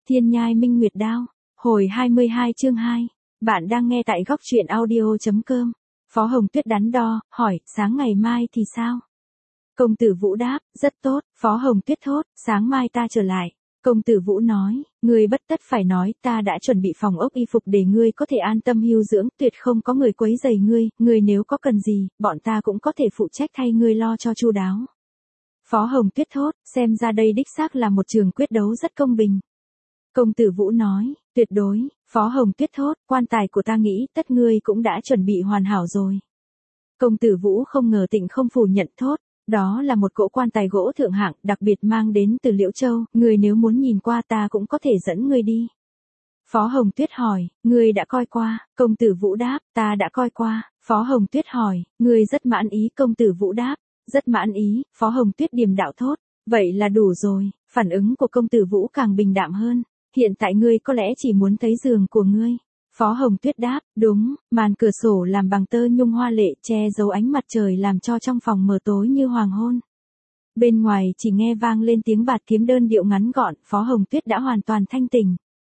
Thiên nhai minh nguyệt đao. Hồi 22 chương 2. Bạn đang nghe tại góc truyện audio.com. Phó Hồng Tuyết đắn đo, hỏi, sáng ngày mai thì sao? Công tử Vũ đáp, rất tốt. Phó Hồng Tuyết thốt, sáng mai ta trở lại. Công tử Vũ nói, ngươi bất tất phải nói, ta đã chuẩn bị phòng ốc y phục để ngươi có thể an tâm hưu dưỡng, tuyệt không có người quấy rầy ngươi nếu có cần gì, bọn ta cũng có thể phụ trách thay ngươi lo cho chu đáo. Phó Hồng Tuyết thốt, xem ra đây đích xác là một trường quyết đấu rất công bình. Công tử Vũ nói, tuyệt đối. Phó Hồng Tuyết thốt, quan tài của ta nghĩ tất ngươi cũng đã chuẩn bị hoàn hảo rồi. Công tử Vũ không ngờ Tịnh không phủ nhận thốt, đó là một cỗ quan tài gỗ thượng hạng, đặc biệt mang đến từ Liễu Châu, ngươi nếu muốn nhìn qua ta cũng có thể dẫn ngươi đi. Phó Hồng Tuyết hỏi, ngươi đã coi qua? Công tử Vũ đáp, ta đã coi qua. Phó Hồng Tuyết hỏi, ngươi rất mãn ý? Công tử Vũ đáp, rất mãn ý. Phó Hồng Tuyết điềm đạo thốt, vậy là đủ rồi. Phản ứng của công tử Vũ càng bình đạm hơn. Hiện tại ngươi có lẽ chỉ muốn thấy giường của ngươi. Phó Hồng Tuyết đáp, đúng, màn cửa sổ làm bằng tơ nhung hoa lệ che giấu ánh mặt trời làm cho trong phòng mờ tối như hoàng hôn. Bên ngoài chỉ nghe vang lên tiếng bạt kiếm đơn điệu ngắn gọn, Phó Hồng Tuyết đã hoàn toàn thanh tỉnh.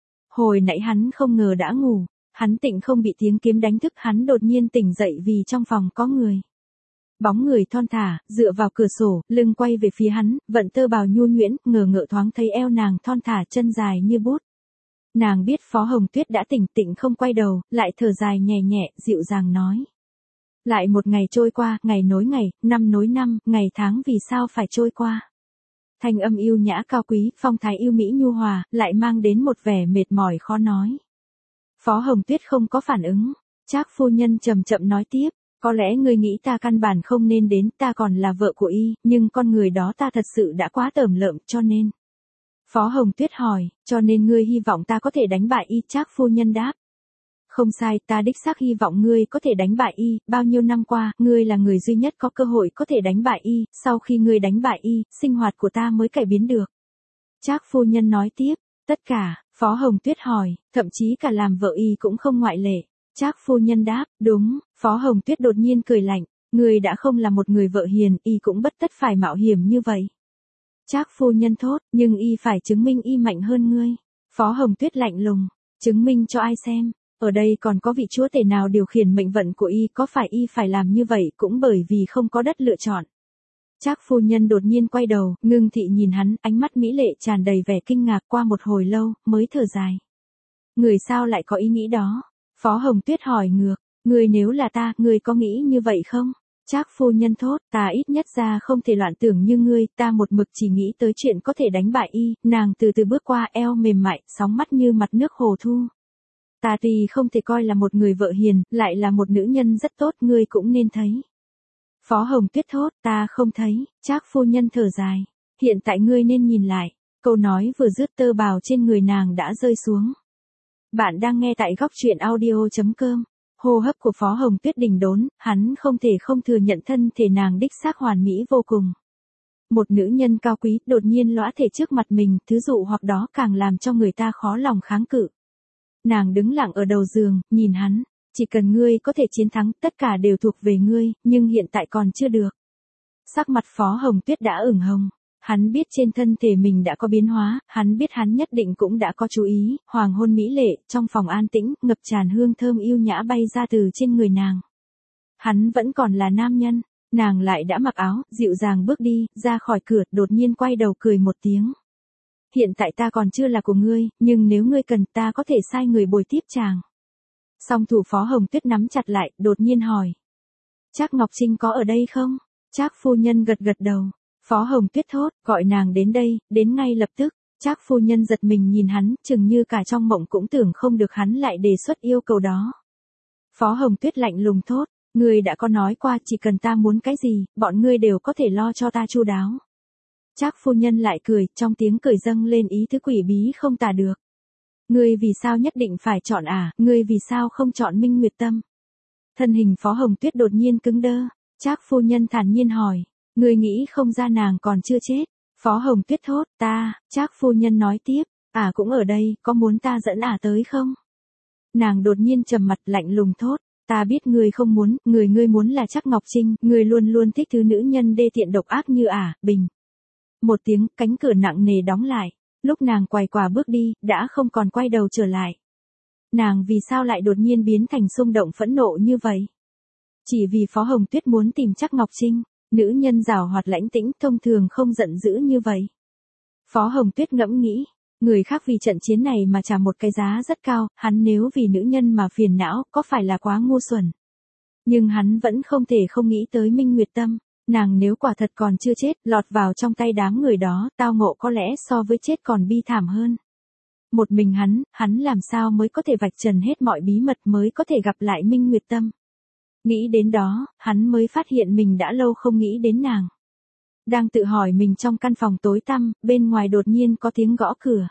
Hồi nãy hắn không ngờ đã ngủ, hắn Tịnh không bị tiếng kiếm đánh thức, hắn đột nhiên tỉnh dậy vì trong phòng có người. Bóng người thon thả, dựa vào cửa sổ, lưng quay về phía hắn, vận tơ bào nhu nhuyễn, ngờ ngợ thoáng thấy eo nàng thon thả, chân dài như bút. Nàng biết Phó Hồng Tuyết đã tỉnh, Tịnh không quay đầu, lại thở dài nhẹ nhẹ, dịu dàng nói. Lại một ngày trôi qua, ngày nối ngày, năm nối năm, ngày tháng vì sao phải trôi qua. Thanh âm yêu nhã cao quý, phong thái yêu mỹ nhu hòa, lại mang đến một vẻ mệt mỏi khó nói. Phó Hồng Tuyết không có phản ứng, Trác phu nhân chậm chậm nói tiếp. Có lẽ ngươi nghĩ ta căn bản không nên đến, ta còn là vợ của y, nhưng con người đó ta thật sự đã quá tởm lợm, cho nên. Phó Hồng Tuyết hỏi, cho nên ngươi hy vọng ta có thể đánh bại y? Trác phu nhân đáp. Không sai, ta đích xác hy vọng ngươi có thể đánh bại y, bao nhiêu năm qua, ngươi là người duy nhất có cơ hội có thể đánh bại y, sau khi ngươi đánh bại y, sinh hoạt của ta mới cải biến được. Trác phu nhân nói tiếp, tất cả, Phó Hồng Tuyết hỏi, thậm chí cả làm vợ y cũng không ngoại lệ. Trác phu nhân đáp, đúng. Phó Hồng Tuyết đột nhiên cười lạnh, ngươi đã không là một người vợ hiền, y cũng bất tất phải mạo hiểm như vậy. Trác phu nhân thốt, nhưng y phải chứng minh y mạnh hơn ngươi. Phó Hồng Tuyết lạnh lùng, chứng minh cho ai xem, ở đây còn có vị chúa tể nào điều khiển mệnh vận của y, có phải y phải làm như vậy cũng bởi vì không có đất lựa chọn. Trác phu nhân đột nhiên quay đầu, ngưng thị nhìn hắn, ánh mắt mỹ lệ tràn đầy vẻ kinh ngạc, qua một hồi lâu, mới thở dài. Người sao lại có ý nghĩ đó? Phó Hồng Tuyết hỏi ngược, ngươi nếu là ta, ngươi có nghĩ như vậy không? Trác phu nhân thốt, ta ít nhất ra không thể loạn tưởng như ngươi, ta một mực chỉ nghĩ tới chuyện có thể đánh bại y. Nàng từ từ bước qua, eo mềm mại, sóng mắt như mặt nước hồ thu. Ta tuy không thể coi là một người vợ hiền, lại là một nữ nhân rất tốt, ngươi cũng nên thấy. Phó Hồng Tuyết thốt, ta không thấy. Trác phu nhân thở dài, hiện tại ngươi nên nhìn lại. Câu nói vừa dứt, tơ bào trên người nàng đã rơi xuống. Bạn đang nghe tại góc truyện audio.com. Hô hấp của Phó Hồng Tuyết đình đốn, hắn không thể không thừa nhận thân thể nàng đích xác hoàn mỹ vô cùng. Một nữ nhân cao quý đột nhiên lõa thể trước mặt mình, thứ dụ hoặc đó càng làm cho người ta khó lòng kháng cự. Nàng đứng lặng ở đầu giường, nhìn hắn, chỉ cần ngươi có thể chiến thắng, tất cả đều thuộc về ngươi, nhưng hiện tại còn chưa được. Sắc mặt Phó Hồng Tuyết đã ửng hồng. Hắn biết trên thân thể mình đã có biến hóa, hắn biết hắn nhất định cũng đã có chú ý, hoàng hôn mỹ lệ, trong phòng an tĩnh, ngập tràn hương thơm yêu nhã bay ra từ trên người nàng. Hắn vẫn còn là nam nhân, nàng lại đã mặc áo, dịu dàng bước đi, ra khỏi cửa, đột nhiên quay đầu cười một tiếng. Hiện tại ta còn chưa là của ngươi, nhưng nếu ngươi cần ta có thể sai người bồi tiếp chàng. Song thủ Phó Hồng Tuyết nắm chặt lại, đột nhiên hỏi. Trác Ngọc Trinh có ở đây không? Trác phu nhân gật gật đầu. Phó Hồng Tuyết thốt, gọi nàng đến đây, đến ngay lập tức. Trác phu nhân giật mình nhìn hắn, chừng như cả trong mộng cũng tưởng không được hắn lại đề xuất yêu cầu đó. Phó Hồng Tuyết lạnh lùng thốt, ngươi đã có nói qua chỉ cần ta muốn cái gì, bọn ngươi đều có thể lo cho ta chu đáo. Trác phu nhân lại cười, trong tiếng cười dâng lên ý tứ quỷ bí không tả được. Ngươi vì sao nhất định phải chọn ngươi vì sao không chọn Minh Nguyệt Tâm? Thân hình Phó Hồng Tuyết đột nhiên cứng đơ, Trác phu nhân thản nhiên hỏi. Ngươi nghĩ không ra nàng còn chưa chết? Phó Hồng Tuyết thốt, Trác phu nhân nói tiếp, cũng ở đây, có muốn ta dẫn tới không? Nàng đột nhiên trầm mặt lạnh lùng thốt, ta biết ngươi không muốn, ngươi muốn là Trác Ngọc Trinh, ngươi luôn luôn thích thứ nữ nhân đê tiện độc ác như Bình. Một tiếng, cánh cửa nặng nề đóng lại. Lúc nàng quay quả bước đi, đã không còn quay đầu trở lại. Nàng vì sao lại đột nhiên biến thành xung động phẫn nộ như vậy? Chỉ vì Phó Hồng Tuyết muốn tìm Trác Ngọc Trinh, nữ nhân giàu hoạt lãnh tĩnh thông thường không giận dữ như vậy. Phó Hồng Tuyết ngẫm nghĩ, người khác vì trận chiến này mà trả một cái giá rất cao, hắn nếu vì nữ nhân mà phiền não, có phải là quá ngu xuẩn? Nhưng hắn vẫn không thể không nghĩ tới Minh Nguyệt Tâm, nàng nếu quả thật còn chưa chết, lọt vào trong tay đám người đó, tao ngộ có lẽ so với chết còn bi thảm hơn. Một mình hắn làm sao mới có thể vạch trần hết mọi bí mật mới có thể gặp lại Minh Nguyệt Tâm. Nghĩ đến đó, hắn mới phát hiện mình đã lâu không nghĩ đến nàng. Đang tự hỏi mình trong căn phòng tối tăm, bên ngoài đột nhiên có tiếng gõ cửa.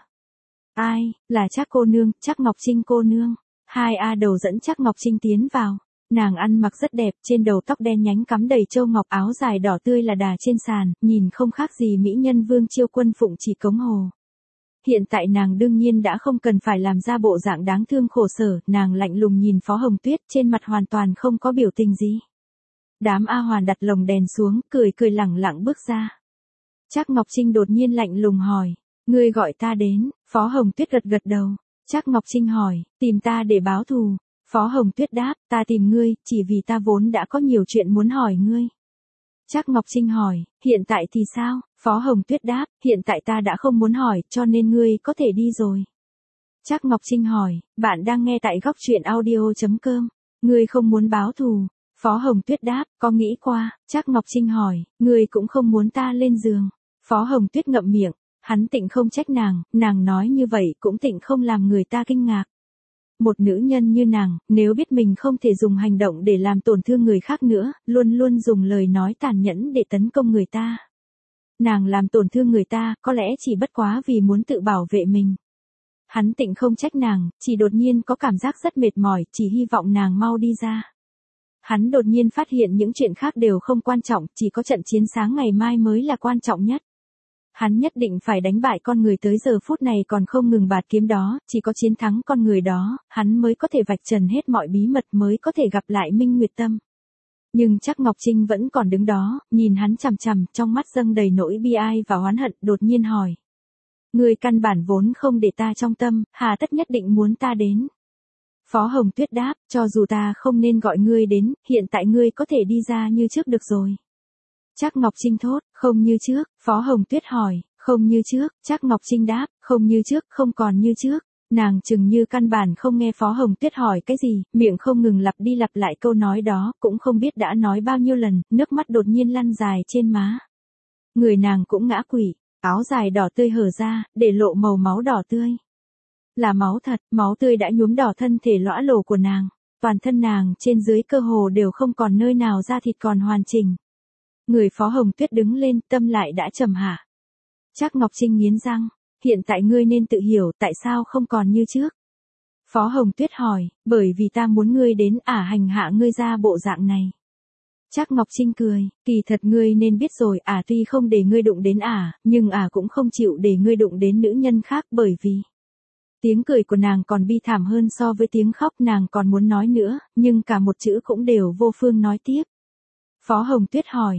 Ai, là Trác cô nương, Trác Ngọc Trinh cô nương. Hai A Đầu dẫn Trác Ngọc Trinh tiến vào. Nàng ăn mặc rất đẹp, trên đầu tóc đen nhánh cắm đầy châu ngọc, áo dài đỏ tươi là đà trên sàn, nhìn không khác gì mỹ nhân Vương Chiêu Quân phụng chỉ cống hồ. Hiện tại nàng đương nhiên đã không cần phải làm ra bộ dạng đáng thương khổ sở, nàng lạnh lùng nhìn Phó Hồng Tuyết, trên mặt hoàn toàn không có biểu tình gì. Đám A Hoàn đặt lồng đèn xuống, cười cười lẳng lặng bước ra. Trác Ngọc Trinh đột nhiên lạnh lùng hỏi, ngươi gọi ta đến? Phó Hồng Tuyết gật gật đầu. Trác Ngọc Trinh hỏi, tìm ta để báo thù? Phó Hồng Tuyết đáp, ta tìm ngươi, chỉ vì ta vốn đã có nhiều chuyện muốn hỏi ngươi. Trác Ngọc Trinh hỏi, hiện tại thì sao? Phó Hồng Tuyết đáp, hiện tại ta đã không muốn hỏi, cho nên ngươi có thể đi rồi. Trác Ngọc Trinh hỏi, bạn đang nghe tại góc truyện audio.com, ngươi không muốn báo thù? Phó Hồng Tuyết đáp, có nghĩ qua. Trác Ngọc Trinh hỏi, ngươi cũng không muốn ta lên giường? Phó Hồng Tuyết ngậm miệng, hắn tịnh không trách nàng nói như vậy cũng tịnh không làm người ta kinh ngạc. Một nữ nhân như nàng, nếu biết mình không thể dùng hành động để làm tổn thương người khác nữa, luôn luôn dùng lời nói tàn nhẫn để tấn công người ta. Nàng làm tổn thương người ta, có lẽ chỉ bất quá vì muốn tự bảo vệ mình. Hắn tịnh không trách nàng, chỉ đột nhiên có cảm giác rất mệt mỏi, chỉ hy vọng nàng mau đi ra. Hắn đột nhiên phát hiện những chuyện khác đều không quan trọng, chỉ có trận chiến sáng ngày mai mới là quan trọng nhất. Hắn nhất định phải đánh bại con người tới giờ phút này còn không ngừng bạt kiếm đó, chỉ có chiến thắng con người đó, hắn mới có thể vạch trần hết mọi bí mật mới có thể gặp lại Minh Nguyệt Tâm. Nhưng Trác Ngọc Trinh vẫn còn đứng đó, nhìn hắn chằm chằm, trong mắt dâng đầy nỗi bi ai và oán hận, đột nhiên hỏi. Ngươi căn bản vốn không để ta trong tâm, hà tất nhất định muốn ta đến? Phó Hồng Tuyết đáp, cho dù ta không nên gọi ngươi đến, hiện tại ngươi có thể đi ra như trước được rồi. Trác Ngọc Trinh thốt, không như trước. Phó Hồng Tuyết hỏi, không như trước? Trác Ngọc Trinh đáp, không như trước, không còn như trước. Nàng chừng như căn bản không nghe Phó Hồng Tuyết hỏi cái gì, miệng không ngừng lặp đi lặp lại câu nói đó, cũng không biết đã nói bao nhiêu lần, nước mắt đột nhiên lăn dài trên má. Người nàng cũng ngã quỵ, áo dài đỏ tươi hở ra, để lộ màu máu đỏ tươi. Là máu thật, máu tươi đã nhuốm đỏ thân thể lõa lồ của nàng. Toàn thân nàng trên dưới cơ hồ đều không còn nơi nào da thịt còn hoàn chỉnh. Người Phó Hồng Tuyết đứng lên, tâm lại đã trầm hạ. Trác Ngọc Trinh nghiến răng, hiện tại ngươi nên tự hiểu tại sao không còn như trước. Phó Hồng Tuyết hỏi, bởi vì ta muốn ngươi đến hành hạ ngươi ra bộ dạng này. Trác Ngọc Trinh cười, kỳ thật ngươi nên biết rồi, tuy không để ngươi đụng đến nhưng cũng không chịu để ngươi đụng đến nữ nhân khác bởi vì. Tiếng cười của nàng còn bi thảm hơn so với tiếng khóc, nàng còn muốn nói nữa, nhưng cả một chữ cũng đều vô phương nói tiếp. Phó Hồng Tuyết hỏi,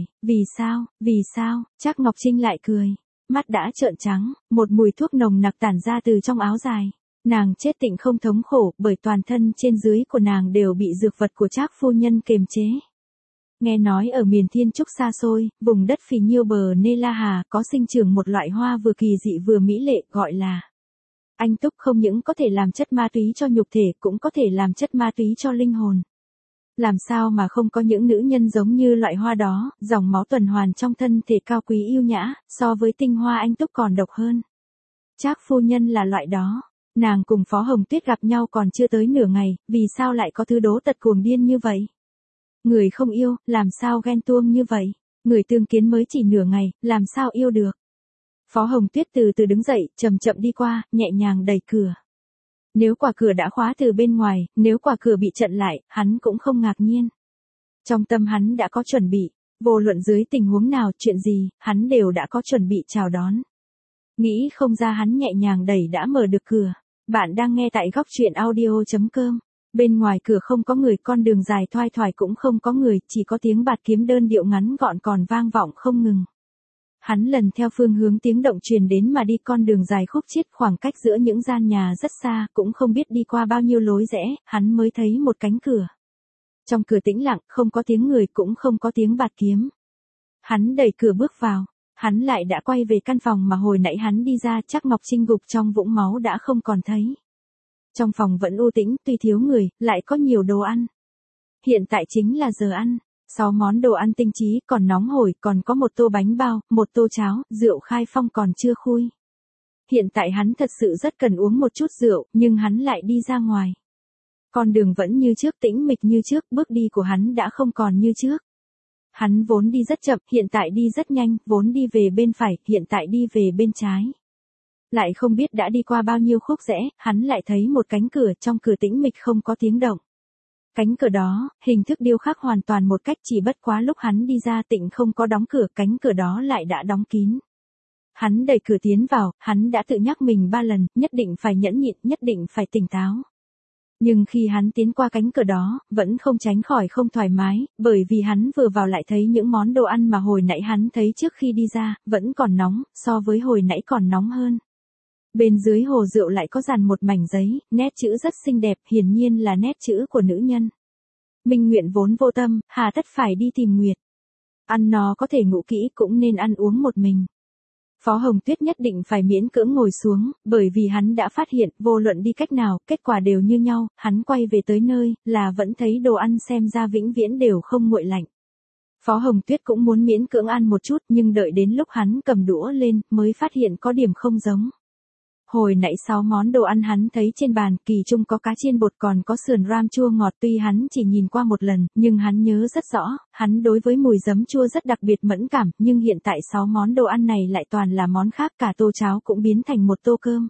vì sao? Trác Ngọc Trinh lại cười, mắt đã trợn trắng, một mùi thuốc nồng nặc tản ra từ trong áo dài. Nàng chết tịnh không thống khổ, bởi toàn thân trên dưới của nàng đều bị dược vật của Trác phu nhân kiềm chế. Nghe nói ở miền Thiên Trúc xa xôi, vùng đất phì nhiêu bờ Nê La Hà, có sinh trưởng một loại hoa vừa kỳ dị vừa mỹ lệ, gọi là anh túc, không những có thể làm chất ma túy cho nhục thể, cũng có thể làm chất ma túy cho linh hồn. Làm sao mà không có những nữ nhân giống như loại hoa đó, dòng máu tuần hoàn trong thân thể cao quý yêu nhã, so với tinh hoa anh túc còn độc hơn. Trác phu nhân là loại đó. Nàng cùng Phó Hồng Tuyết gặp nhau còn chưa tới nửa ngày, vì sao lại có thứ đố tật cuồng điên như vậy? Người không yêu, làm sao ghen tuông như vậy? Người tương kiến mới chỉ nửa ngày, làm sao yêu được? Phó Hồng Tuyết từ từ đứng dậy, chậm chậm đi qua, nhẹ nhàng đẩy cửa. Nếu quả cửa đã khóa từ bên ngoài, nếu quả cửa bị chặn lại, hắn cũng không ngạc nhiên. Trong tâm hắn đã có chuẩn bị, vô luận dưới tình huống nào, chuyện gì, hắn đều đã có chuẩn bị chào đón. Nghĩ không ra hắn nhẹ nhàng đẩy đã mở được cửa. Bạn đang nghe tại góc truyện audio.com. Bên ngoài cửa không có người, con đường dài thoai thoải cũng không có người, chỉ có tiếng bạt kiếm đơn điệu ngắn gọn còn vang vọng không ngừng. Hắn lần theo phương hướng tiếng động truyền đến mà đi con đường dài khúc chiết khoảng cách giữa những gian nhà rất xa, cũng không biết đi qua bao nhiêu lối rẽ, hắn mới thấy một cánh cửa. Trong cửa tĩnh lặng, không có tiếng người cũng không có tiếng bạt kiếm. Hắn đẩy cửa bước vào, hắn lại đã quay về căn phòng mà hồi nãy hắn đi ra, chắc Ngọc Trinh gục trong vũng máu đã không còn thấy. Trong phòng vẫn u tĩnh, tuy thiếu người, lại có nhiều đồ ăn. Hiện tại chính là giờ ăn. 6 món đồ ăn tinh chí, còn nóng hổi, còn có một tô bánh bao, một tô cháo, rượu khai phong còn chưa khui. Hiện tại hắn thật sự rất cần uống một chút rượu, nhưng hắn lại đi ra ngoài. Con đường vẫn như trước, tĩnh mịch như trước, bước đi của hắn đã không còn như trước. Hắn vốn đi rất chậm, hiện tại đi rất nhanh, vốn đi về bên phải, hiện tại đi về bên trái. Lại không biết đã đi qua bao nhiêu khúc rẽ, hắn lại thấy một cánh cửa, trong cửa tĩnh mịch không có tiếng động. Cánh cửa đó, hình thức điêu khắc hoàn toàn một cách, chỉ bất quá lúc hắn đi ra Tịnh không có đóng cửa, cánh cửa đó lại đã đóng kín. Hắn đẩy cửa tiến vào, hắn đã tự nhắc mình 3 lần, nhất định phải nhẫn nhịn, nhất định phải tỉnh táo. Nhưng khi hắn tiến qua cánh cửa đó, vẫn không tránh khỏi không thoải mái, bởi vì hắn vừa vào lại thấy những món đồ ăn mà hồi nãy hắn thấy trước khi đi ra, vẫn còn nóng, so với hồi nãy còn nóng hơn. Bên dưới hồ rượu lại có dàn một mảnh giấy, nét chữ rất xinh đẹp, hiển nhiên là nét chữ của nữ nhân. Minh Nguyện vốn vô tâm, hà tất phải đi tìm Nguyệt. Ăn nó có thể ngủ kỹ cũng nên ăn uống một mình. Phó Hồng Tuyết nhất định phải miễn cưỡng ngồi xuống, bởi vì hắn đã phát hiện, vô luận đi cách nào, kết quả đều như nhau, hắn quay về tới nơi, là vẫn thấy đồ ăn xem ra vĩnh viễn đều không nguội lạnh. Phó Hồng Tuyết cũng muốn miễn cưỡng ăn một chút, nhưng đợi đến lúc hắn cầm đũa lên, mới phát hiện có điểm không giống. Hồi nãy 6 món đồ ăn hắn thấy trên bàn, kỳ trung có cá chiên bột còn có sườn ram chua ngọt, tuy hắn chỉ nhìn qua một lần, nhưng hắn nhớ rất rõ, hắn đối với mùi giấm chua rất đặc biệt mẫn cảm, nhưng hiện tại 6 món đồ ăn này lại toàn là món khác, cả tô cháo cũng biến thành một tô cơm.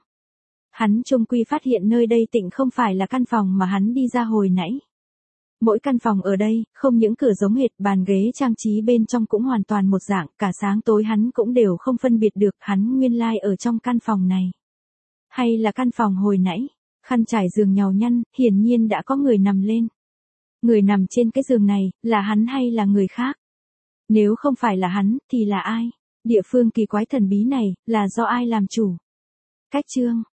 Hắn chung quy phát hiện nơi đây Tịnh không phải là căn phòng mà hắn đi ra hồi nãy. Mỗi căn phòng ở đây, không những cửa giống hệt, bàn ghế trang trí bên trong cũng hoàn toàn một dạng, cả sáng tối hắn cũng đều không phân biệt được hắn nguyên lai ở trong căn phòng này. Hay là căn phòng hồi nãy, khăn trải giường nhàu nhăn, hiển nhiên đã có người nằm lên. Người nằm trên cái giường này, là hắn hay là người khác? Nếu không phải là hắn, thì là ai? Địa phương kỳ quái thần bí này, là do ai làm chủ? Cách chương